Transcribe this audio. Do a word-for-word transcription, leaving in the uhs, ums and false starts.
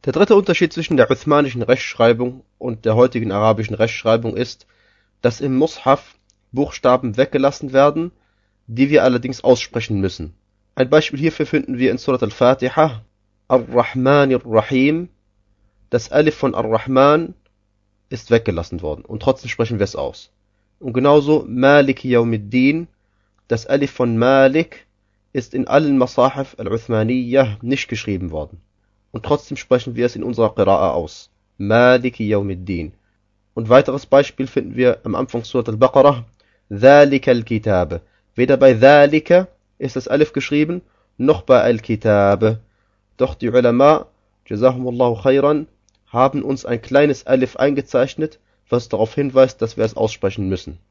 Der dritte Unterschied zwischen der uthmanischen Rechtschreibung und der heutigen arabischen Rechtschreibung ist, dass im Mushaf Buchstaben weggelassen werden, die wir allerdings aussprechen müssen. Ein Beispiel hierfür finden wir in Surat al-Fatiha, Ar-Rahman Ar-Rahim. Das Alif von Ar-Rahman ist weggelassen worden und trotzdem sprechen wir es aus. Und genauso Malik Yawmiddin, das Alif von Malik ist in allen Masahif al-Uthmaniyah nicht geschrieben worden. Und trotzdem sprechen wir es in unserer Qira'a aus. Malik Yawmiddin. Und weiteres Beispiel finden wir am Anfang Surat al-Baqarah, Dhalika al-Kitab. Weder bei Dhalika ist das Alif geschrieben, noch bei al-Kitab. Doch die Ulama, Jazahumullahu khairan, haben uns ein kleines Alif eingezeichnet, was darauf hinweist, dass wir es aussprechen müssen.